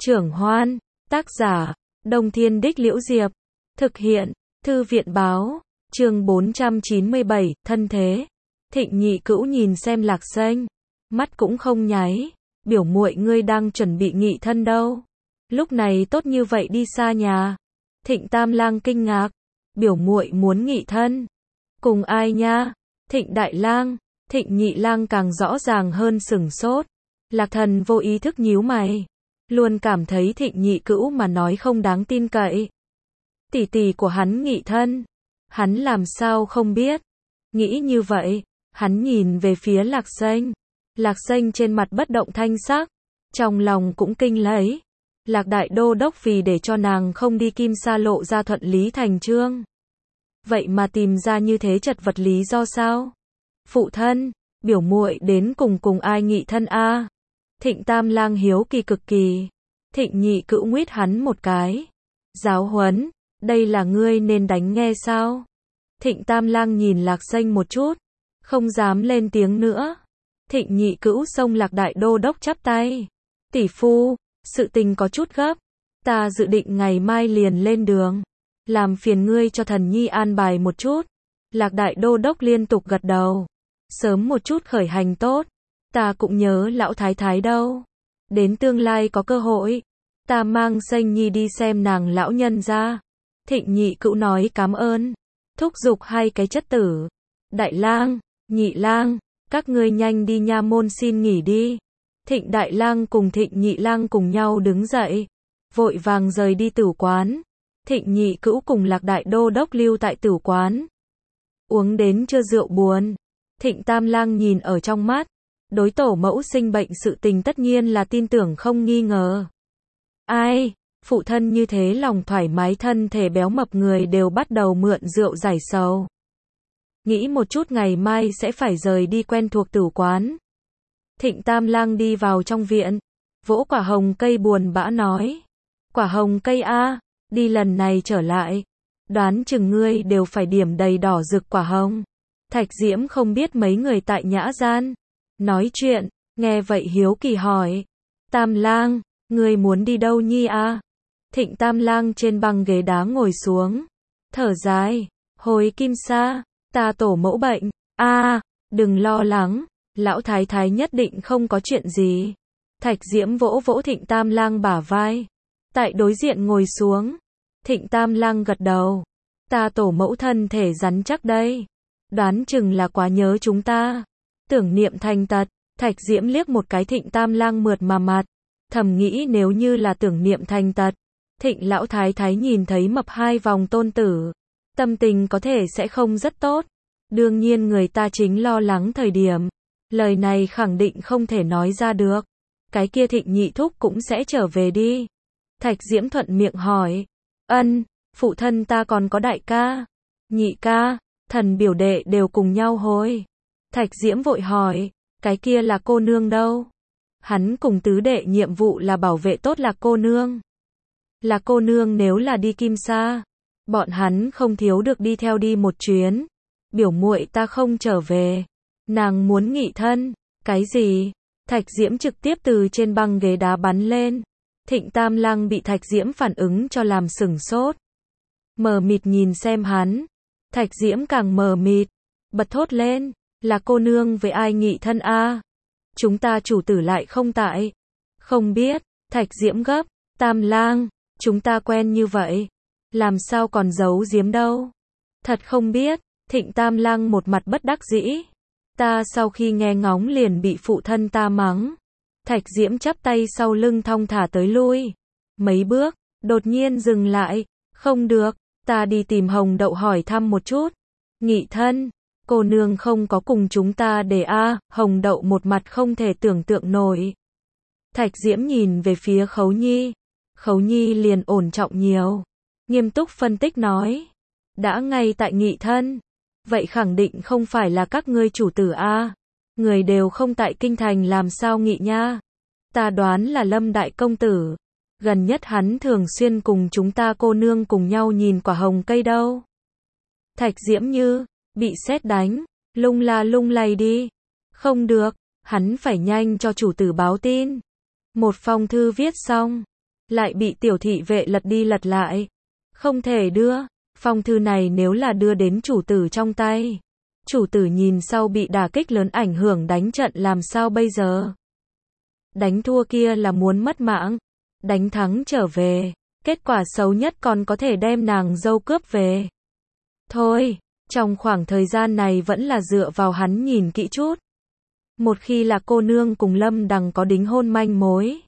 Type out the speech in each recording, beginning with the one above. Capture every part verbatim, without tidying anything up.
Trưởng Hoan, tác giả, Đông Thiên Đích Liễu Diệp, thực hiện, Thư viện báo, chương bốn trăm chín mươi bảy, thân thế. Thịnh Nhị Cữu nhìn xem Lạc Xanh, mắt cũng không nháy, biểu muội ngươi đang chuẩn bị nghị thân đâu. Lúc này tốt như vậy đi xa nhà. Thịnh Tam Lang kinh ngạc, biểu muội muốn nghị thân. Cùng ai nha? Thịnh Đại Lang. Thịnh Nhị Lang càng rõ ràng hơn sửng sốt. Lạc Thần vô ý thức nhíu mày, luôn cảm thấy Thịnh Nhị Cữu mà nói không đáng tin cậy. Tỷ tỷ của hắn nghị thân, hắn làm sao không biết? Nghĩ như vậy, hắn nhìn về phía Lạc Xanh. Lạc Xanh trên mặt bất động thanh sắc, trong lòng cũng kinh lấy. Lạc Đại Đô Đốc vì để cho nàng không đi Kim Sa lộ ra thuận lý thành chương. Vậy mà tìm ra như thế chật vật lý do sao? Phụ thân, biểu muội đến cùng cùng ai nghị thân a? Thịnh Tam Lang hiếu kỳ cực kỳ. Thịnh Nhị Cữu nguyết hắn một cái. Giáo huấn, đây là ngươi nên đánh nghe sao? Thịnh Tam Lang nhìn Lạc Xanh một chút, không dám lên tiếng nữa. Thịnh Nhị Cữu xông Lạc Đại Đô Đốc chắp tay. Tỷ phu, sự tình có chút gấp, ta dự định ngày mai liền lên đường, làm phiền ngươi cho thần nhi an bài một chút. Lạc Đại Đô Đốc liên tục gật đầu. Sớm một chút khởi hành tốt, ta cũng nhớ lão thái thái đâu. Đến tương lai có cơ hội, ta mang Xanh Nhi đi xem nàng lão nhân ra. Thịnh Nhị Cữu nói cảm ơn, thúc giục hai cái chất tử. Đại Lang, Nhị Lang, các ngươi nhanh đi nha môn xin nghỉ đi. Thịnh Đại Lang cùng Thịnh Nhị Lang cùng nhau đứng dậy, vội vàng rời đi tử quán. Thịnh Nhị Cữu cùng Lạc Đại Đô Đốc lưu tại tử quán. Uống đến chưa rượu buồn, Thịnh Tam Lang nhìn ở trong mắt, đối tổ mẫu sinh bệnh sự tình tất nhiên là tin tưởng không nghi ngờ. Ai, phụ thân như thế lòng thoải mái, thân thể béo mập người đều bắt đầu mượn rượu giải sầu. Nghĩ một chút ngày mai sẽ phải rời đi quen thuộc tử quán. Thịnh Tam Lang đi vào trong viện, vỗ quả hồng cây buồn bã nói. Quả hồng cây a, đi lần này trở lại, đoán chừng ngươi đều phải điểm đầy đỏ rực quả hồng. Thạch Diễm không biết mấy người tại nhã gian nói chuyện, nghe vậy hiếu kỳ hỏi. Tam Lang, ngươi muốn đi đâu nhi a? Thịnh Tam Lang trên băng ghế đá ngồi xuống, thở dài, hồi Kim Sa, ta tổ mẫu bệnh. A, đừng lo lắng, lão thái thái nhất định không có chuyện gì. Thạch Diễm vỗ vỗ Thịnh Tam Lang bả vai, tại đối diện ngồi xuống. Thịnh Tam Lang gật đầu, ta tổ mẫu thân thể rắn chắc đây, đoán chừng là quá nhớ chúng ta, tưởng niệm thành tật. Thạch Diễm liếc một cái Thịnh Tam Lang mượt mà mặt, thầm nghĩ nếu như là tưởng niệm thành tật, Thịnh lão thái thái nhìn thấy mập hai vòng tôn tử, tâm tình có thể sẽ không rất tốt. Đương nhiên người ta chính lo lắng thời điểm, lời này khẳng định không thể nói ra được. Cái kia Thịnh Nhị thúc cũng sẽ trở về đi. Thạch Diễm thuận miệng hỏi. Ân, phụ thân ta còn có đại ca, nhị ca, thần biểu đệ đều cùng nhau hồi. Thạch Diễm vội hỏi, cái kia là cô nương đâu? Hắn cùng tứ đệ nhiệm vụ là bảo vệ tốt Lạc cô nương. Là cô nương nếu là đi Kim Sa, bọn hắn không thiếu được đi theo đi một chuyến. Biểu muội ta không trở về, nàng muốn nghị thân. Cái gì? Thạch Diễm trực tiếp từ trên băng ghế đá bắn lên. Thịnh Tam Lang bị Thạch Diễm phản ứng cho làm sửng sốt, mờ mịt nhìn xem hắn. Thạch Diễm càng mờ mịt, bật thốt lên, là cô nương với ai nghị thân a? Chúng ta chủ tử lại không tại. Không biết. Thạch Diễm gấp, Tam Lang, chúng ta quen như vậy, làm sao còn giấu giếm đâu? Thật không biết. Thịnh Tam Lang một mặt bất đắc dĩ. Ta sau khi nghe ngóng liền bị phụ thân ta mắng. Thạch Diễm chắp tay sau lưng thong thả tới lui mấy bước, đột nhiên dừng lại. Không được, ta đi tìm Hồng Đậu hỏi thăm một chút. Nghị thân, cô nương không có cùng chúng ta để a? À, Hồng Đậu một mặt không thể tưởng tượng nổi. Thạch Diễm nhìn về phía Khấu Nhi. Khấu Nhi liền ổn trọng nhiều, nghiêm túc phân tích nói. Đã ngay tại nghị thân, vậy khẳng định không phải là các ngươi chủ tử a. À. Người đều không tại kinh thành làm sao nghị nha. Ta đoán là Lâm đại công tử, gần nhất hắn thường xuyên cùng chúng ta cô nương cùng nhau nhìn quả hồng cây đâu. Thạch Diễm như bị sét đánh, lung la lung lay đi. Không được, hắn phải nhanh cho chủ tử báo tin. Một phong thư viết xong, lại bị tiểu thị vệ lật đi lật lại. Không thể đưa, phong thư này nếu là đưa đến chủ tử trong tay. Chủ tử nhìn sau bị đả kích lớn ảnh hưởng đánh trận làm sao bây giờ? Đánh thua kia là muốn mất mạng, đánh thắng trở về, kết quả xấu nhất còn có thể đem nàng dâu cướp về. Thôi, trong khoảng thời gian này vẫn là dựa vào hắn nhìn kỹ chút. Một khi là cô nương cùng Lâm Đằng có đính hôn manh mối,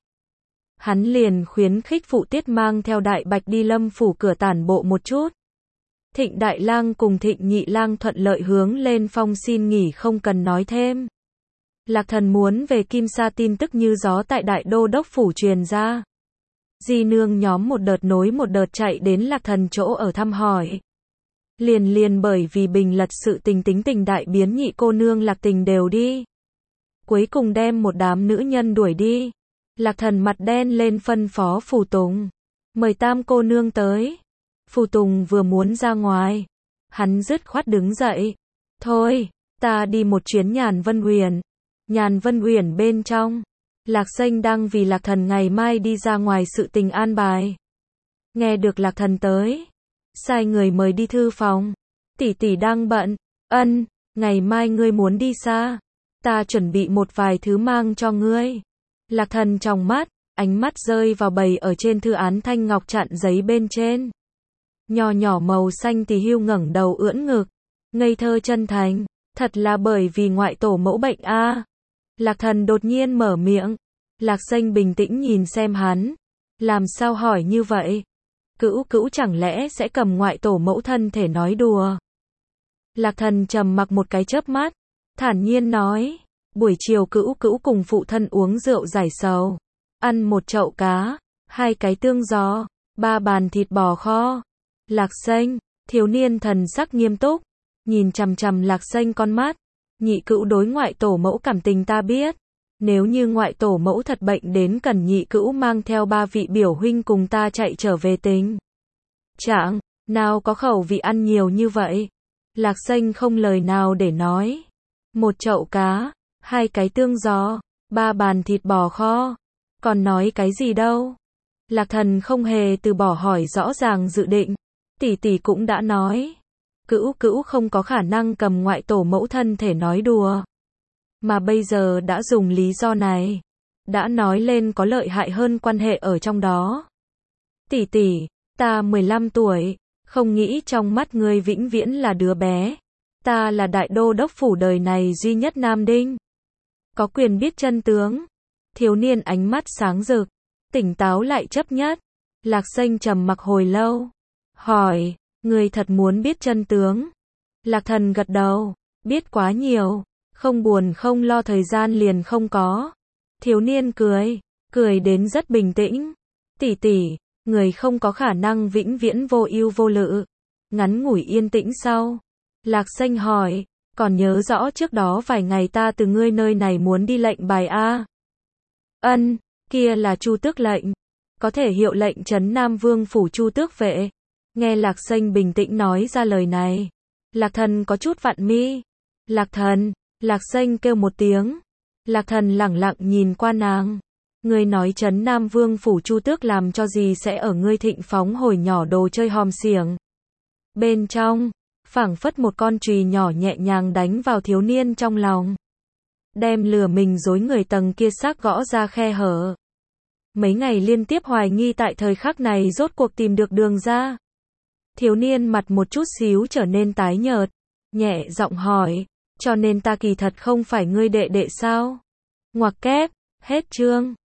hắn liền khuyến khích Phụ Tiết mang theo Đại Bạch đi Lâm phủ cửa tản bộ một chút. Thịnh Đại Lang cùng Thịnh Nhị Lang thuận lợi hướng lên phong xin nghỉ không cần nói thêm. Lạc Thần muốn về Kim Sa tin tức như gió tại Đại Đô Đốc phủ truyền ra. Di nương nhóm một đợt nối một đợt chạy đến Lạc Thần chỗ ở thăm hỏi. Liền liền bởi vì Bình Lật sự tình tính tình đại biến, nhị cô nương Lạc Tình đều đi. Cuối cùng đem một đám nữ nhân đuổi đi. Lạc Thần mặt đen lên phân phó Phù Tùng, mời tam cô nương tới. Phù Tùng vừa muốn ra ngoài, hắn dứt khoát đứng dậy. Thôi, ta đi một chuyến Nhàn Vân Uyển. Nhàn Vân Uyển bên trong, Lạc Xanh đang vì Lạc Thần ngày mai đi ra ngoài sự tình an bài. Nghe được Lạc Thần tới, sai người mời đi thư phòng. Tỷ tỷ đang bận. Ân, ngày mai ngươi muốn đi xa, ta chuẩn bị một vài thứ mang cho ngươi. Lạc Thần trong mắt, ánh mắt rơi vào bày ở trên thư án thanh ngọc chặn giấy bên trên. Nhỏ nhỏ màu xanh tỳ hưu ngẩng đầu ưỡn ngực, ngây thơ chân thành, thật là bởi vì ngoại tổ mẫu bệnh a. À. Lạc Thần đột nhiên mở miệng. Lạc Xanh bình tĩnh nhìn xem hắn, làm sao hỏi như vậy? Cữu cữu chẳng lẽ sẽ cầm ngoại tổ mẫu thân thể nói đùa? Lạc Thần trầm mặc một cái chớp mắt, thản nhiên nói, buổi chiều cữu cữu cùng phụ thân uống rượu giải sầu, ăn một chậu cá, hai cái tương giò, ba bàn thịt bò kho. Lạc Xanh, thiếu niên thần sắc nghiêm túc, nhìn chằm chằm Lạc Xanh con mắt, nhị cữu đối ngoại tổ mẫu cảm tình ta biết, nếu như ngoại tổ mẫu thật bệnh đến cần nhị cữu mang theo ba vị biểu huynh cùng ta chạy trở về tính. Chẳng, nào có khẩu vị ăn nhiều như vậy. Lạc Xanh không lời nào để nói. Một chậu cá, hai cái tương giò, ba bàn thịt bò kho, còn nói cái gì đâu. Lạc Thần không hề từ bỏ hỏi rõ ràng dự định. Tỷ tỷ cũng đã nói, cữu cữu không có khả năng cầm ngoại tổ mẫu thân thể nói đùa. Mà bây giờ đã dùng lý do này, đã nói lên có lợi hại hơn quan hệ ở trong đó. Tỷ tỷ, ta mười lăm tuổi, không nghĩ trong mắt ngươi vĩnh viễn là đứa bé. Ta là Đại Đô Đốc phủ đời này duy nhất nam đinh, có quyền biết chân tướng. Thiếu niên ánh mắt sáng rực, tỉnh táo lại chấp nhất. Lạc Xanh trầm mặc hồi lâu, hỏi, ngươi thật muốn biết chân tướng? Lạc Thần gật đầu, biết quá nhiều, không buồn không lo thời gian liền không có. Thiếu niên cười, cười đến rất bình tĩnh. Tỷ tỷ, người không có khả năng vĩnh viễn vô ưu vô lự. Ngắn ngủi yên tĩnh sau, Lạc Xanh hỏi, còn nhớ rõ trước đó vài ngày ta từ ngươi nơi này muốn đi lệnh bài a? Ân, kia là Chu Tước lệnh, có thể hiệu lệnh trấn Nam Vương phủ Chu Tước vệ. Nghe Lạc Xanh bình tĩnh nói ra lời này, Lạc Thần có chút vặn mi. Lạc Thần, Lạc Xanh kêu một tiếng. Lạc Thần lẳng lặng nhìn qua nàng. Ngươi nói trấn Nam Vương phủ Chu Tước làm cho gì sẽ ở ngươi thịnh phóng hồi nhỏ đồ chơi hòm xiềng. Bên trong, phảng phất một con chùy nhỏ nhẹ nhàng đánh vào thiếu niên trong lòng. Đem lừa mình dối người tầng kia xác gõ ra khe hở. Mấy ngày liên tiếp hoài nghi tại thời khắc này rốt cuộc tìm được đường ra. Thiếu niên mặt một chút xíu trở nên tái nhợt, nhẹ giọng hỏi, cho nên ta kỳ thật không phải ngươi đệ đệ sao? Ngoặc kép, hết chương.